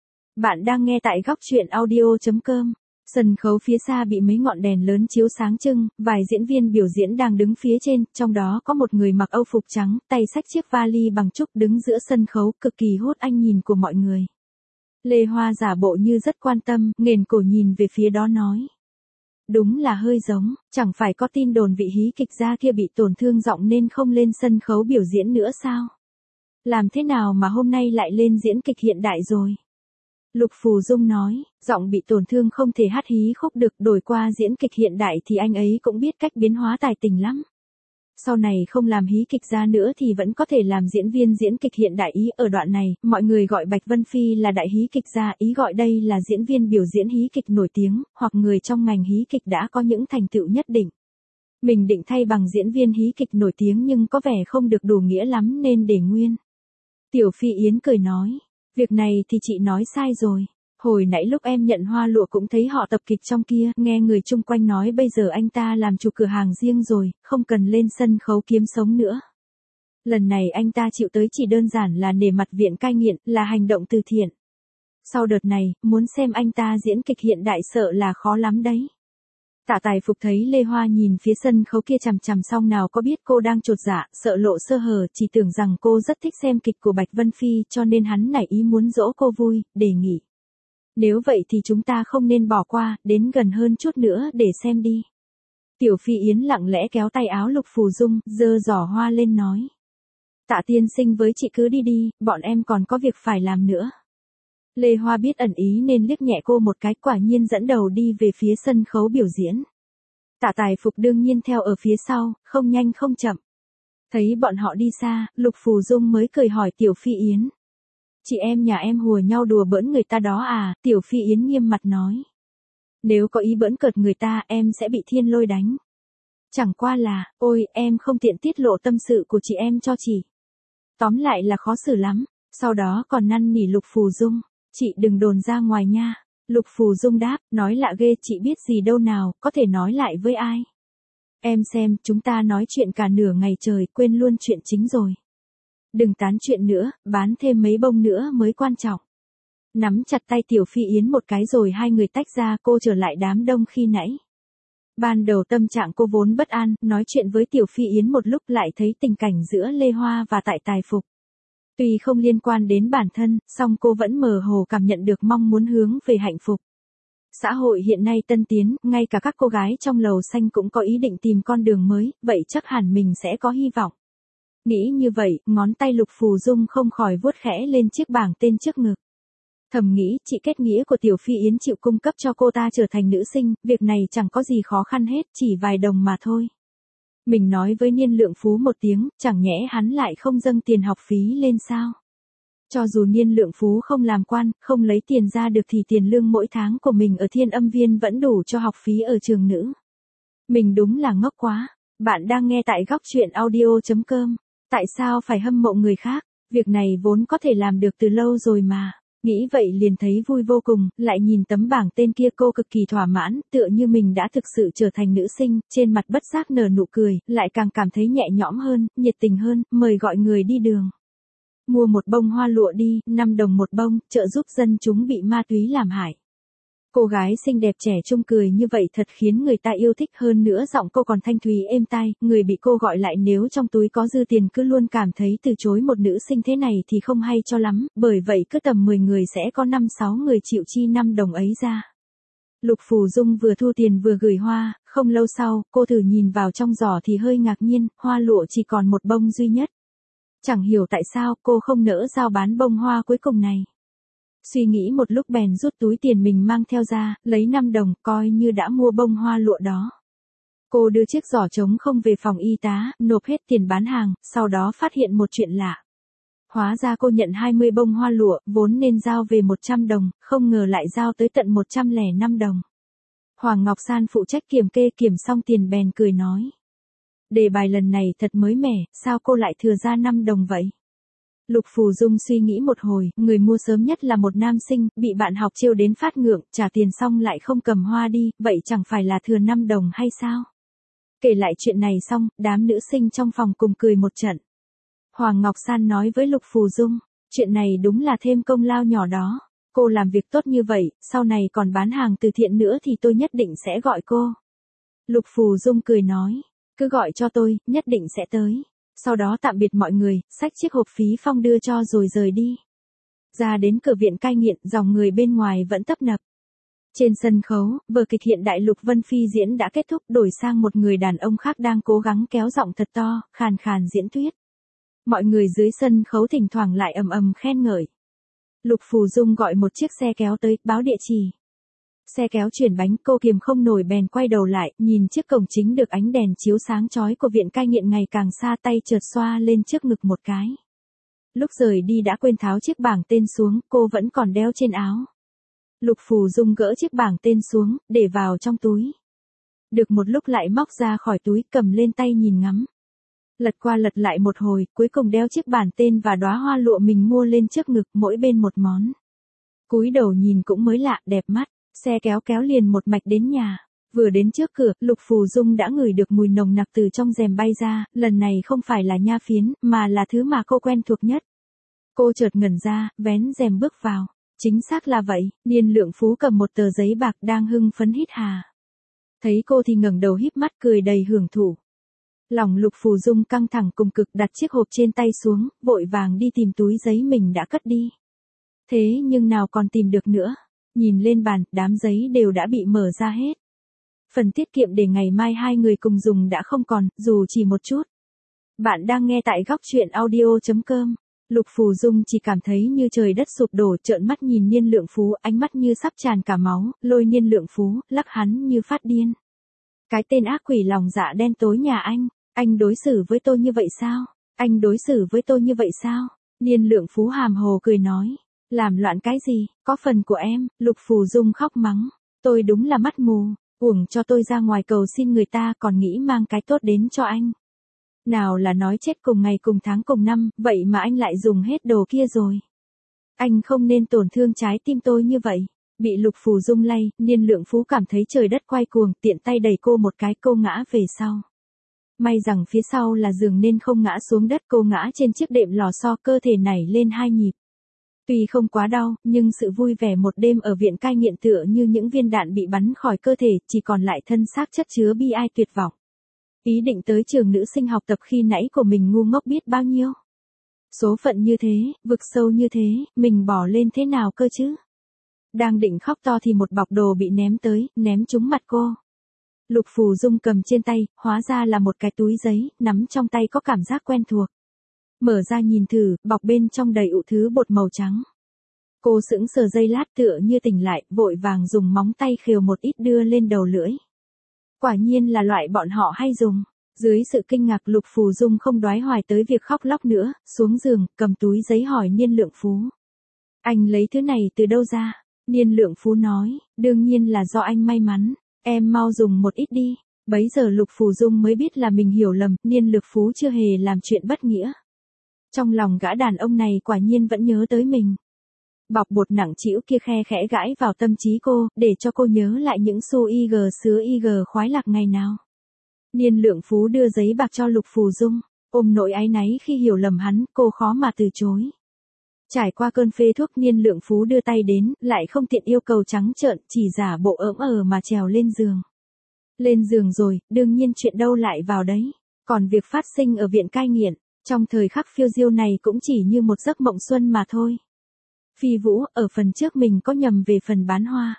Bạn đang nghe tại góc truyện audio chấm com. Sân khấu phía xa bị mấy ngọn đèn lớn chiếu sáng trưng, vài diễn viên biểu diễn đang đứng phía trên, trong đó có một người mặc âu phục trắng, tay xách chiếc vali bằng trúc đứng giữa sân khấu, cực kỳ hút ánh nhìn của mọi người. Lê Hoa giả bộ như rất quan tâm, nghển cổ nhìn về phía đó nói. Đúng là hơi giống, chẳng phải có tin đồn vị hí kịch gia kia bị tổn thương giọng nên không lên sân khấu biểu diễn nữa sao? Làm thế nào mà hôm nay lại lên diễn kịch hiện đại rồi? Lục Phù Dung nói, giọng bị tổn thương không thể hát hí khúc được, đổi qua diễn kịch hiện đại thì anh ấy cũng biết cách biến hóa tài tình lắm. Sau này không làm hí kịch gia nữa thì vẫn có thể làm diễn viên diễn kịch hiện đại. Ý ở đoạn này, mọi người gọi Bạch Vân Phi là đại hí kịch gia, ý gọi đây là diễn viên biểu diễn hí kịch nổi tiếng, hoặc người trong ngành hí kịch đã có những thành tựu nhất định. Mình định thay bằng diễn viên hí kịch nổi tiếng nhưng có vẻ không được đủ nghĩa lắm nên để nguyên. Tiểu Phi Yến cười nói, việc này thì chị nói sai rồi. Hồi nãy lúc em nhận hoa lụa cũng thấy họ tập kịch trong kia, nghe người chung quanh nói bây giờ anh ta làm chủ cửa hàng riêng rồi, không cần lên sân khấu kiếm sống nữa. Lần này anh ta chịu tới chỉ đơn giản là nể mặt viện cai nghiện, là hành động từ thiện. Sau đợt này, muốn xem anh ta diễn kịch hiện đại sợ là khó lắm đấy. Tạ Tài Phục thấy Lê Hoa nhìn phía sân khấu kia chằm chằm xong nào có biết cô đang chột dạ, sợ lộ sơ hở, chỉ tưởng rằng cô rất thích xem kịch của Bạch Vân Phi cho nên hắn nảy ý muốn dỗ cô vui, đề nghị. Nếu vậy thì chúng ta không nên bỏ qua, đến gần hơn chút nữa để xem đi. Tiểu Phi Yến lặng lẽ kéo tay áo Lục Phù Dung, giơ giỏ hoa lên nói. Tạ tiên sinh với chị cứ đi đi, bọn em còn có việc phải làm nữa. Lê Hoa biết ẩn ý nên liếc nhẹ cô một cái, quả nhiên dẫn đầu đi về phía sân khấu biểu diễn. Tạ Tài Phục đương nhiên theo ở phía sau, không nhanh không chậm. Thấy bọn họ đi xa, Lục Phù Dung mới cười hỏi Tiểu Phi Yến. Chị em nhà em hùa nhau đùa bỡn người ta đó à? Tiểu Phi Yến nghiêm mặt nói. Nếu có ý bỡn cợt người ta em sẽ bị thiên lôi đánh. Chẳng qua là, ôi em không tiện tiết lộ tâm sự của chị em cho chị. Tóm lại là khó xử lắm, sau đó còn năn nỉ Lục Phù Dung. Chị đừng đồn ra ngoài nha. Lục Phù Dung đáp, nói lạ ghê, chị biết gì đâu nào, có thể nói lại với ai. Em xem, chúng ta nói chuyện cả nửa ngày trời, quên luôn chuyện chính rồi. Đừng tán chuyện nữa, bán thêm mấy bông nữa mới quan trọng. Nắm chặt tay Tiểu Phi Yến một cái rồi hai người tách ra, cô trở lại đám đông khi nãy. Ban đầu tâm trạng cô vốn bất an, nói chuyện với Tiểu Phi Yến một lúc lại thấy tình cảnh giữa Lê Hoa và Tại Tài Phục. Tuy không liên quan đến bản thân, song cô vẫn mơ hồ cảm nhận được mong muốn hướng về hạnh phúc. Xã hội hiện nay tân tiến, ngay cả các cô gái trong lầu xanh cũng có ý định tìm con đường mới, vậy chắc hẳn mình sẽ có hy vọng. Nghĩ như vậy, ngón tay Lục Phù Dung không khỏi vuốt khẽ lên chiếc bảng tên trước ngực. Thầm nghĩ, chị kết nghĩa của Tiểu Phi Yến chịu cung cấp cho cô ta trở thành nữ sinh, việc này chẳng có gì khó khăn hết, chỉ vài đồng mà thôi. Mình nói với Niên Lượng Phú một tiếng, chẳng nhẽ hắn lại không dâng tiền học phí lên sao? Cho dù Niên Lượng Phú không làm quan, không lấy tiền ra được thì tiền lương mỗi tháng của mình ở Thiên Âm Viên vẫn đủ cho học phí ở trường nữ. Mình đúng là ngốc quá. Bạn đang nghe tại góc truyện audio chấm com. Tại sao phải hâm mộ người khác? Việc này vốn có thể làm được từ lâu rồi mà. Nghĩ vậy liền thấy vui vô cùng, lại nhìn tấm bảng tên kia cô cực kỳ thỏa mãn, tựa như mình đã thực sự trở thành nữ sinh, trên mặt bất giác nở nụ cười, lại càng cảm thấy nhẹ nhõm hơn, nhiệt tình hơn, mời gọi người đi đường. Mua một bông hoa lụa đi, năm đồng một bông, trợ giúp dân chúng bị ma túy làm hại. Cô gái xinh đẹp trẻ trung cười như vậy thật khiến người ta yêu thích, hơn nữa giọng cô còn thanh thúy êm tai, người bị cô gọi lại nếu trong túi có dư tiền cứ luôn cảm thấy từ chối một nữ sinh thế này thì không hay cho lắm, bởi vậy cứ tầm mười người sẽ có năm sáu người chịu chi năm đồng ấy ra. Lục Phù Dung vừa thu tiền vừa gửi hoa, không lâu sau, cô thử nhìn vào trong giỏ thì hơi ngạc nhiên, hoa lụa chỉ còn một bông duy nhất. Chẳng hiểu tại sao cô không nỡ giao bán bông hoa cuối cùng này. Suy nghĩ một lúc bèn rút túi tiền mình mang theo ra, lấy năm đồng, coi như đã mua bông hoa lụa đó. Cô đưa chiếc giỏ trống không về phòng y tá, nộp hết tiền bán hàng, sau đó phát hiện một chuyện lạ. Hóa ra cô nhận hai mươi bông hoa lụa, vốn nên giao về một trăm đồng, không ngờ lại giao tới tận một trăm lẻ năm đồng. Hoàng Ngọc San phụ trách kiểm kê kiểm xong tiền bèn cười nói. Đề bài lần này thật mới mẻ, sao cô lại thừa ra năm đồng vậy? Lục Phù Dung suy nghĩ một hồi, người mua sớm nhất là một nam sinh, bị bạn học trêu đến phát ngượng, trả tiền xong lại không cầm hoa đi, vậy chẳng phải là thừa năm đồng hay sao? Kể lại chuyện này xong, đám nữ sinh trong phòng cùng cười một trận. Hoàng Ngọc San nói với Lục Phù Dung, chuyện này đúng là thêm công lao nhỏ đó. Cô làm việc tốt như vậy, sau này còn bán hàng từ thiện nữa thì tôi nhất định sẽ gọi cô. Lục Phù Dung cười nói, cứ gọi cho tôi, nhất định sẽ tới. Sau đó tạm biệt mọi người, xách chiếc hộp phí phong đưa cho rồi rời đi. Ra đến cửa viện cai nghiện, dòng người bên ngoài vẫn tấp nập. Trên sân khấu, vở kịch hiện đại Lục Vân Phi diễn đã kết thúc, đổi sang một người đàn ông khác đang cố gắng kéo giọng thật to, khàn khàn diễn thuyết. Mọi người dưới sân khấu thỉnh thoảng lại ầm ầm khen ngợi. Lục Phù Dung gọi một chiếc xe kéo tới, báo địa chỉ. Xe kéo chuyển bánh, cô kiềm không nổi bèn quay đầu lại, nhìn chiếc cổng chính được ánh đèn chiếu sáng chói của viện cai nghiện ngày càng xa, tay chợt xoa lên trước ngực một cái. Lúc rời đi đã quên tháo chiếc bảng tên xuống, cô vẫn còn đeo trên áo. Lục Phù Dung gỡ chiếc bảng tên xuống, để vào trong túi. Được một lúc lại móc ra khỏi túi, cầm lên tay nhìn ngắm. Lật qua lật lại một hồi, cuối cùng đeo chiếc bảng tên và đóa hoa lụa mình mua lên trước ngực, mỗi bên một món. Cúi đầu nhìn cũng mới lạ, đẹp mắt. Xe kéo kéo liền một mạch đến nhà. Vừa đến trước cửa, Lục Phù Dung đã ngửi được mùi nồng nặc từ trong rèm bay ra, lần này không phải là nha phiến, mà là thứ mà cô quen thuộc nhất. Cô chợt ngẩn ra, vén rèm bước vào. Chính xác là vậy, Niên Lượng Phú cầm một tờ giấy bạc đang hưng phấn hít hà. Thấy cô thì ngẩng đầu híp mắt cười đầy hưởng thụ. Lòng Lục Phù Dung căng thẳng cùng cực, đặt chiếc hộp trên tay xuống, vội vàng đi tìm túi giấy mình đã cất đi. Thế nhưng nào còn tìm được nữa. Nhìn lên bàn, đám giấy đều đã bị mở ra hết. Phần tiết kiệm để ngày mai hai người cùng dùng đã không còn, dù chỉ một chút. Bạn đang nghe tại góc truyện audio chấm com. Lục Phù Dung chỉ cảm thấy như trời đất sụp đổ, trợn mắt nhìn Niên Lượng Phú, ánh mắt như sắp tràn cả máu, lôi Niên Lượng Phú, lắc hắn như phát điên. Cái tên ác quỷ lòng dạ đen tối nhà anh, anh đối xử với tôi như vậy sao? Anh đối xử với tôi như vậy sao? Niên Lượng Phú hàm hồ cười nói. Làm loạn cái gì, có phần của em, Lục Phù Dung khóc mắng. Tôi đúng là mắt mù, uổng cho tôi ra ngoài cầu xin người ta còn nghĩ mang cái tốt đến cho anh. Nào là nói chết cùng ngày cùng tháng cùng năm, vậy mà anh lại dùng hết đồ kia rồi. Anh không nên tổn thương trái tim tôi như vậy. Bị Lục Phù Dung lay, Niên Lượng Phú cảm thấy trời đất quay cuồng, tiện tay đẩy cô một cái, cô ngã về sau. May rằng phía sau là giường nên không ngã xuống đất, cô ngã trên chiếc đệm lò xo, cơ thể nảy lên hai nhịp. Tuy không quá đau, nhưng sự vui vẻ một đêm ở viện cai nghiện tựa như những viên đạn bị bắn khỏi cơ thể, chỉ còn lại thân xác chất chứa bi ai tuyệt vọng. Ý định tới trường nữ sinh học tập khi nãy của mình ngu ngốc biết bao nhiêu. Số phận như thế, vực sâu như thế, mình bỏ lên thế nào cơ chứ? Đang định khóc to thì một bọc đồ bị ném tới, ném trúng mặt cô. Lục Phù Dung cầm trên tay, hóa ra là một cái túi giấy, nắm trong tay có cảm giác quen thuộc. Mở ra nhìn thử, bọc bên trong đầy ụ thứ bột màu trắng. Cô sững sờ giây lát tựa như tỉnh lại, vội vàng dùng móng tay khều một ít đưa lên đầu lưỡi. Quả nhiên là loại bọn họ hay dùng. Dưới sự kinh ngạc, Lục Phù Dung không đoái hoài tới việc khóc lóc nữa, xuống giường, cầm túi giấy hỏi Niên Lượng Phú. Anh lấy thứ này từ đâu ra? Niên Lượng Phú nói, đương nhiên là do anh may mắn, em mau dùng một ít đi. Bấy giờ Lục Phù Dung mới biết là mình hiểu lầm, Niên Lượng Phú chưa hề làm chuyện bất nghĩa. Trong lòng gã đàn ông này quả nhiên vẫn nhớ tới mình. Bọc bột nặng trĩu kia khe khẽ gãi vào tâm trí cô, để cho cô nhớ lại những xu y gờ sứa y gờ khoái lạc ngày nào. Niên Lượng Phú đưa giấy bạc cho Lục Phù Dung, ôm nỗi áy náy khi hiểu lầm hắn, cô khó mà từ chối. Trải qua cơn phê thuốc, Niên Lượng Phú đưa tay đến, lại không tiện yêu cầu trắng trợn, chỉ giả bộ ỡm ờ mà trèo lên giường. Lên giường rồi, đương nhiên chuyện đâu lại vào đấy. Còn việc phát sinh ở viện cai nghiện, trong thời khắc phiêu diêu này cũng chỉ như một giấc mộng xuân mà thôi. Phi Vũ, ở phần trước mình có nhầm về phần bán hoa.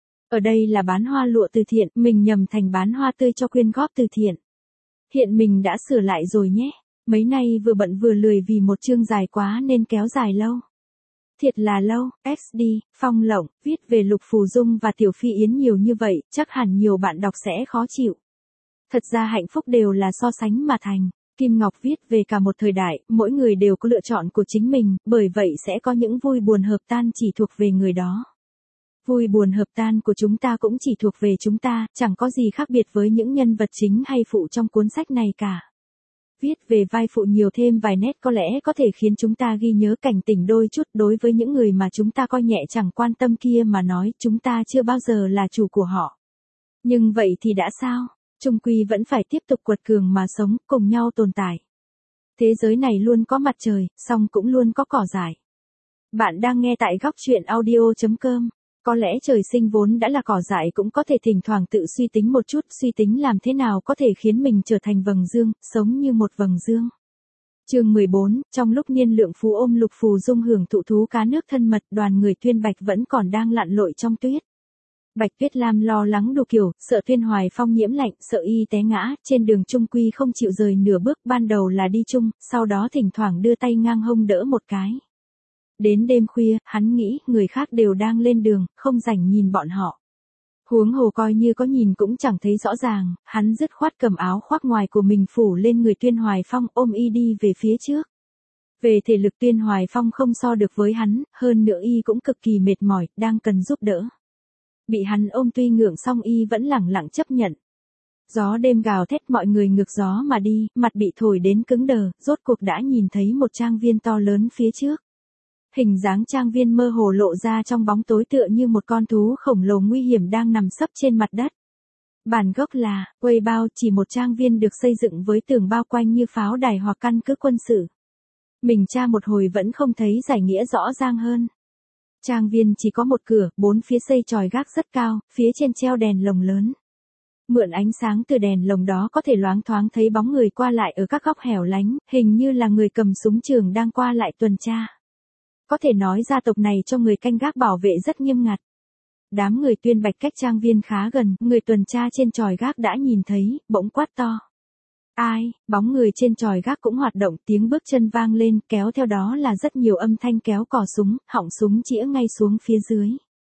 Ở đây là bán hoa lụa từ thiện, mình nhầm thành bán hoa tươi cho quyên góp từ thiện. Hiện mình đã sửa lại rồi nhé. Mấy nay vừa bận vừa lười vì một chương dài quá nên kéo dài lâu. Thiệt là lâu, ét đê, Phong Lộng, viết về Lục Phù Dung và Tiểu Phi Yến nhiều như vậy, chắc hẳn nhiều bạn đọc sẽ khó chịu. Thật ra hạnh phúc đều là so sánh mà thành. Kim Ngọc viết về cả một thời đại, mỗi người đều có lựa chọn của chính mình, bởi vậy sẽ có những vui buồn hợp tan chỉ thuộc về người đó. Vui buồn hợp tan của chúng ta cũng chỉ thuộc về chúng ta, chẳng có gì khác biệt với những nhân vật chính hay phụ trong cuốn sách này cả. Viết về vai phụ nhiều thêm vài nét có lẽ có thể khiến chúng ta ghi nhớ cảnh tỉnh đôi chút. Đối với những người mà chúng ta coi nhẹ chẳng quan tâm kia mà nói, chúng ta chưa bao giờ là chủ của họ. Nhưng vậy thì đã sao? Chung quy vẫn phải tiếp tục quật cường mà sống, cùng nhau tồn tại. Thế giới này luôn có mặt trời, song cũng luôn có cỏ dại. Bạn đang nghe tại góc truyện audio chấm com. Có lẽ trời sinh vốn đã là cỏ dại cũng có thể thỉnh thoảng tự suy tính một chút, suy tính làm thế nào có thể khiến mình trở thành vầng dương, sống như một vầng dương. Chương mười bốn, trong lúc Niên Lượng Phú ôm Lục Phù Dung hưởng thụ thú cá nước thân mật, đoàn người Tuyên Bạch vẫn còn đang lặn lội trong tuyết. Bạch Tuyết Lam lo lắng đủ kiểu, sợ Tuyên Hoài Phong nhiễm lạnh, sợ y té ngã, trên đường chung quy không chịu rời nửa bước, ban đầu là đi chung, sau đó thỉnh thoảng đưa tay ngang hông đỡ một cái. Đến đêm khuya, hắn nghĩ, người khác đều đang lên đường, không rảnh nhìn bọn họ. Huống hồ coi như có nhìn cũng chẳng thấy rõ ràng, hắn dứt khoát cầm áo khoác ngoài của mình phủ lên người Tuyên Hoài Phong, ôm y đi về phía trước. Về thể lực Tuyên Hoài Phong không so được với hắn, hơn nữa y cũng cực kỳ mệt mỏi, đang cần giúp đỡ. Bị hắn ôm tuy ngượng song y vẫn lẳng lặng chấp nhận. Gió đêm gào thét, mọi người ngược gió mà đi, mặt bị thổi đến cứng đờ, rốt cuộc đã nhìn thấy một trang viên to lớn phía trước. Hình dáng trang viên mơ hồ lộ ra trong bóng tối tựa như một con thú khổng lồ nguy hiểm đang nằm sấp trên mặt đất. Bản gốc là, quây bao, chỉ một trang viên được xây dựng với tường bao quanh như pháo đài hoặc căn cứ quân sự. Mình tra một hồi vẫn không thấy giải nghĩa rõ ràng hơn. Trang viên chỉ có một cửa, bốn phía xây chòi gác rất cao, phía trên treo đèn lồng lớn. Mượn ánh sáng từ đèn lồng đó có thể loáng thoáng thấy bóng người qua lại ở các góc hẻo lánh, hình như là người cầm súng trường đang qua lại tuần tra. Có thể nói gia tộc này cho người canh gác bảo vệ rất nghiêm ngặt. Đám người Tuyên Bạch cách trang viên khá gần, người tuần tra trên chòi gác đã nhìn thấy, bỗng quát to. Ai, bóng người trên chòi gác cũng hoạt động, tiếng bước chân vang lên, kéo theo đó là rất nhiều âm thanh kéo cò súng, họng súng chĩa ngay xuống phía dưới.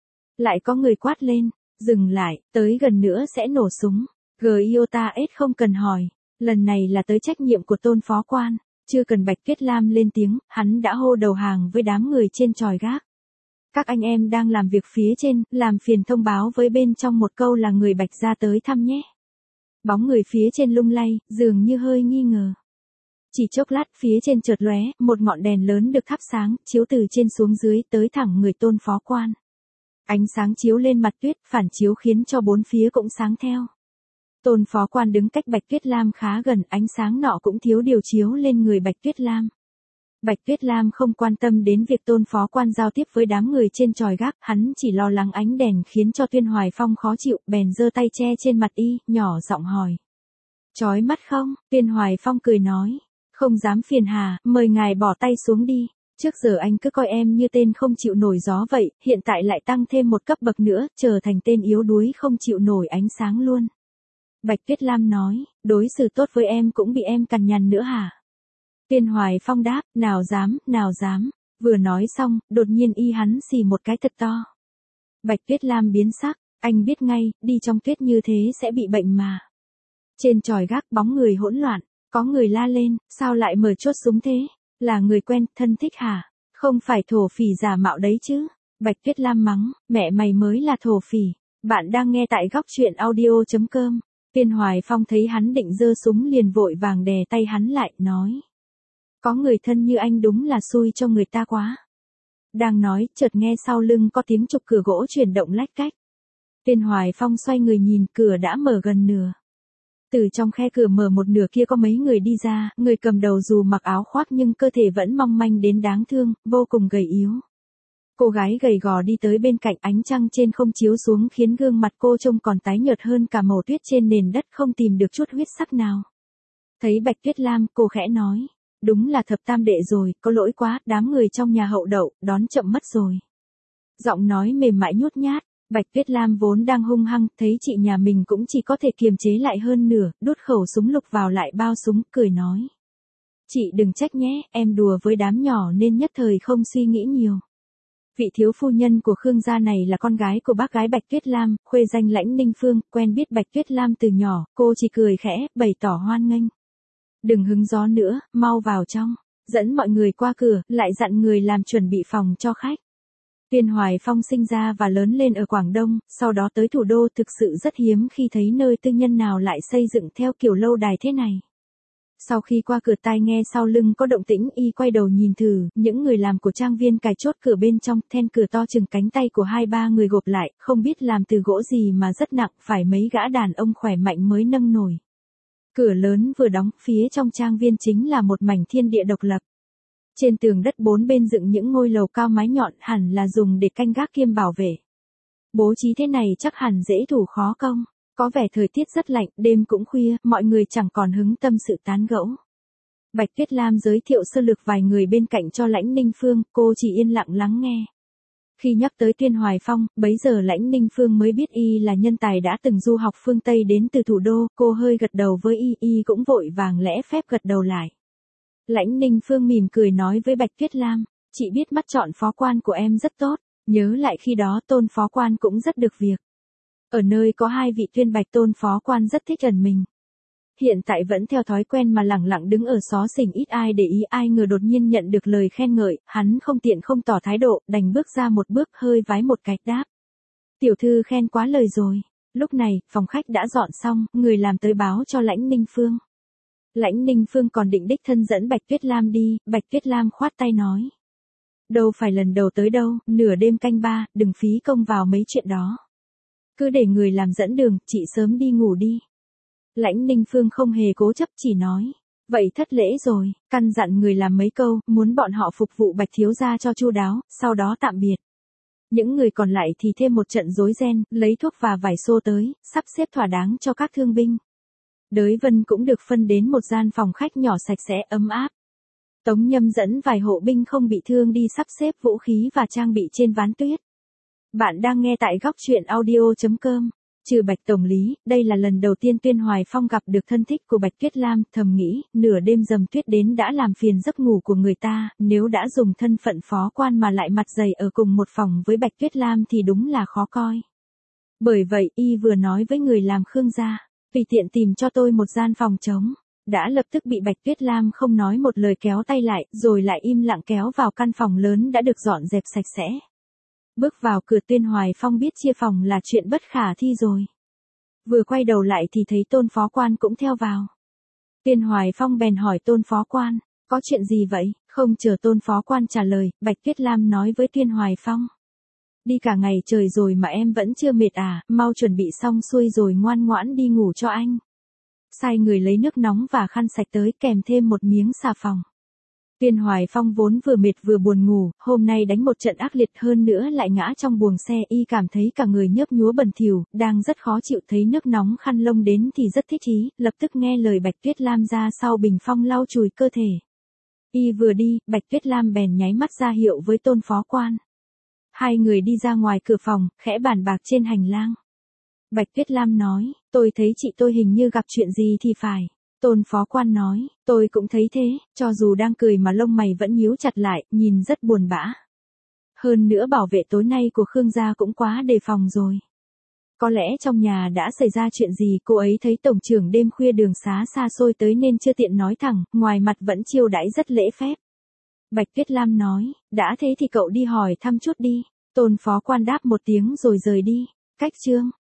Lại có người quát lên, dừng lại, tới gần nữa sẽ nổ súng. Giota S không cần hỏi, lần này là tới trách nhiệm của Tôn phó quan, chưa cần Bạch Tuyết Lam lên tiếng, hắn đã hô đầu hàng với đám người trên chòi gác. Các anh em đang làm việc phía trên, làm phiền thông báo với bên trong một câu là người Bạch ra tới thăm nhé. Bóng người phía trên lung lay, dường như hơi nghi ngờ. Chỉ chốc lát phía trên chợt lóe, một ngọn đèn lớn được thắp sáng, chiếu từ trên xuống dưới tới thẳng người Tôn phó quan. Ánh sáng chiếu lên mặt tuyết, phản chiếu khiến cho bốn phía cũng sáng theo. Tôn phó quan đứng cách Bạch Tuyết Lam khá gần, ánh sáng nọ cũng thiếu điều chiếu lên người Bạch Tuyết Lam. Bạch Tuyết Lam không quan tâm đến việc Tôn phó quan giao tiếp với đám người trên chòi gác, hắn chỉ lo lắng ánh đèn khiến cho Tuyên Hoài Phong khó chịu, bèn giơ tay che trên mặt y, nhỏ giọng hỏi. Chói mắt không? Tuyên Hoài Phong cười nói. Không dám phiền hà, mời ngài bỏ tay xuống đi. Trước giờ anh cứ coi em như tên không chịu nổi gió vậy, hiện tại lại tăng thêm một cấp bậc nữa, trở thành tên yếu đuối không chịu nổi ánh sáng luôn. Bạch Tuyết Lam nói, đối xử tốt với em cũng bị em cằn nhằn nữa hả? Tuyên Hoài Phong đáp, nào dám, nào dám. Vừa nói xong, đột nhiên y hắn xì một cái thật to. Bạch Tuyết Lam biến sắc, anh biết ngay, đi trong tuyết như thế sẽ bị bệnh mà. Trên chòi gác bóng người hỗn loạn, có người la lên, sao lại mở chốt súng thế? Là người quen, thân thích hả? Không phải thổ phỉ giả mạo đấy chứ? Bạch Tuyết Lam mắng, mẹ mày mới là thổ phỉ. Bạn đang nghe tại góc truyện audio chấm com. Tuyên Hoài Phong thấy hắn định giơ súng liền vội vàng đè tay hắn lại, nói. Có người thân như anh đúng là xui cho người ta quá. Đang nói, chợt nghe sau lưng có tiếng trục cửa gỗ chuyển động lách cách. Tuyên Hoài Phong xoay người nhìn, cửa đã mở gần nửa. Từ trong khe cửa mở một nửa kia có mấy người đi ra, người cầm đầu dù mặc áo khoác nhưng cơ thể vẫn mong manh đến đáng thương, vô cùng gầy yếu. Cô gái gầy gò đi tới bên cạnh, ánh trăng trên không chiếu xuống khiến gương mặt cô trông còn tái nhợt hơn cả màu tuyết trên nền đất, không tìm được chút huyết sắc nào. Thấy Bạch Tuyết Lam, cô khẽ nói. Đúng là thập tam đệ rồi, có lỗi quá, đám người trong nhà hậu đậu, đón chậm mất rồi. Giọng nói mềm mại nhút nhát, Bạch Tuyết Lam vốn đang hung hăng, thấy chị nhà mình cũng chỉ có thể kiềm chế lại hơn nửa, đút khẩu súng lục vào lại bao súng, cười nói. Chị đừng trách nhé, em đùa với đám nhỏ nên nhất thời không suy nghĩ nhiều. Vị thiếu phu nhân của Khương gia này là con gái của bác gái Bạch Tuyết Lam, khuê danh Lãnh Ninh Phương, quen biết Bạch Tuyết Lam từ nhỏ, cô chỉ cười khẽ, bày tỏ hoan nghênh. Đừng hứng gió nữa, mau vào trong, dẫn mọi người qua cửa, lại dặn người làm chuẩn bị phòng cho khách. Tuyên Hoài Phong sinh ra và lớn lên ở Quảng Đông, sau đó tới thủ đô, thực sự rất hiếm khi thấy nơi tư nhân nào lại xây dựng theo kiểu lâu đài thế này. Sau khi qua cửa tai nghe sau lưng có động tĩnh, y quay đầu nhìn thử, những người làm của trang viên cài chốt cửa bên trong, then cửa to chừng cánh tay của hai ba người gộp lại, không biết làm từ gỗ gì mà rất nặng, phải mấy gã đàn ông khỏe mạnh mới nâng nổi. Cửa lớn vừa đóng, phía trong trang viên chính là một mảnh thiên địa độc lập. Trên tường đất bốn bên dựng những ngôi lầu cao mái nhọn, hẳn là dùng để canh gác kiêm bảo vệ. Bố trí thế này chắc hẳn dễ thủ khó công. Có vẻ thời tiết rất lạnh, đêm cũng khuya, mọi người chẳng còn hứng tâm sự tán gẫu. Bạch Tuyết Lam giới thiệu sơ lược vài người bên cạnh cho Lãnh Ninh Phương, cô chỉ yên lặng lắng nghe. Khi nhắc tới Tuyên Hoài Phong, bấy giờ Lãnh Ninh Phương mới biết y là nhân tài đã từng du học phương Tây đến từ thủ đô, cô hơi gật đầu với y, y cũng vội vàng lễ phép gật đầu lại. Lãnh Ninh Phương mỉm cười nói với Bạch Tuyết Lam, chị biết mắt chọn phó quan của em rất tốt, nhớ lại khi đó Tôn phó quan cũng rất được việc. Ở nơi có hai vị Tuyên Bạch Tôn phó quan rất thích ẩn mình. Hiện tại vẫn theo thói quen mà lẳng lặng đứng ở xó xỉnh ít ai để ý, ai ngờ đột nhiên nhận được lời khen ngợi, hắn không tiện không tỏ thái độ, đành bước ra một bước hơi vái một cái đáp. Tiểu thư khen quá lời rồi. Lúc này, phòng khách đã dọn xong, người làm tới báo cho Lãnh Ninh Phương. Lãnh Ninh Phương còn định đích thân dẫn Bạch Tuyết Lam đi, Bạch Tuyết Lam khoát tay nói. Đâu phải lần đầu tới đâu, nửa đêm canh ba, đừng phí công vào mấy chuyện đó. Cứ để người làm dẫn đường, chị sớm đi ngủ đi. Lãnh Ninh Phương không hề cố chấp, chỉ nói. Vậy thất lễ rồi, căn dặn người làm mấy câu, muốn bọn họ phục vụ Bạch thiếu gia cho chu đáo, sau đó tạm biệt. Những người còn lại thì thêm một trận rối ren, lấy thuốc và vải xô tới, sắp xếp thỏa đáng cho các thương binh. Đới Vân cũng được phân đến một gian phòng khách nhỏ sạch sẽ ấm áp. Tống Nhâm dẫn vài hộ binh không bị thương đi sắp xếp vũ khí và trang bị trên ván tuyết. Bạn đang nghe tại góc truyện audio chấm com. Trừ Bạch tổng lý, đây là lần đầu tiên Tuyên Hoài Phong gặp được thân thích của Bạch Tuyết Lam, thầm nghĩ, nửa đêm dầm tuyết đến đã làm phiền giấc ngủ của người ta, nếu đã dùng thân phận phó quan mà lại mặt dày ở cùng một phòng với Bạch Tuyết Lam thì đúng là khó coi. Bởi vậy, y vừa nói với người làm Khương gia, tùy tiện tìm cho tôi một gian phòng trống, đã lập tức bị Bạch Tuyết Lam không nói một lời kéo tay lại, rồi lại im lặng kéo vào căn phòng lớn đã được dọn dẹp sạch sẽ. Bước vào cửa Tuyên Hoài Phong biết chia phòng là chuyện bất khả thi rồi. Vừa quay đầu lại thì thấy Tôn phó quan cũng theo vào. Tuyên Hoài Phong bèn hỏi Tôn phó quan, có chuyện gì vậy? Không chờ Tôn phó quan trả lời, Bạch Tuyết Lam nói với Tuyên Hoài Phong. Đi cả ngày trời rồi mà em vẫn chưa mệt à, mau chuẩn bị xong xuôi rồi ngoan ngoãn đi ngủ cho anh. Sai người lấy nước nóng và khăn sạch tới kèm thêm một miếng xà phòng. Tuyên Hoài Phong vốn vừa mệt vừa buồn ngủ, hôm nay đánh một trận ác liệt hơn nữa lại ngã trong buồng xe, y cảm thấy cả người nhớp nhúa bẩn thỉu, đang rất khó chịu, thấy nước nóng khăn lông đến thì rất thích ý, lập tức nghe lời Bạch Tuyết Lam ra sau bình phong lau chùi cơ thể. Y vừa đi, Bạch Tuyết Lam bèn nháy mắt ra hiệu với Tôn phó quan. Hai người đi ra ngoài cửa phòng, khẽ bàn bạc trên hành lang. Bạch Tuyết Lam nói, tôi thấy chị tôi hình như gặp chuyện gì thì phải. Tôn phó quan nói, tôi cũng thấy thế, cho dù đang cười mà lông mày vẫn nhíu chặt lại, nhìn rất buồn bã. Hơn nữa bảo vệ tối nay của Khương gia cũng quá đề phòng rồi. Có lẽ trong nhà đã xảy ra chuyện gì, cô ấy thấy tổng trưởng đêm khuya đường xá xa xôi tới nên chưa tiện nói thẳng, ngoài mặt vẫn chiêu đãi rất lễ phép. Bạch Tuyết Lam nói, đã thế thì cậu đi hỏi thăm chút đi. Tôn phó quan đáp một tiếng rồi rời đi. Cách chương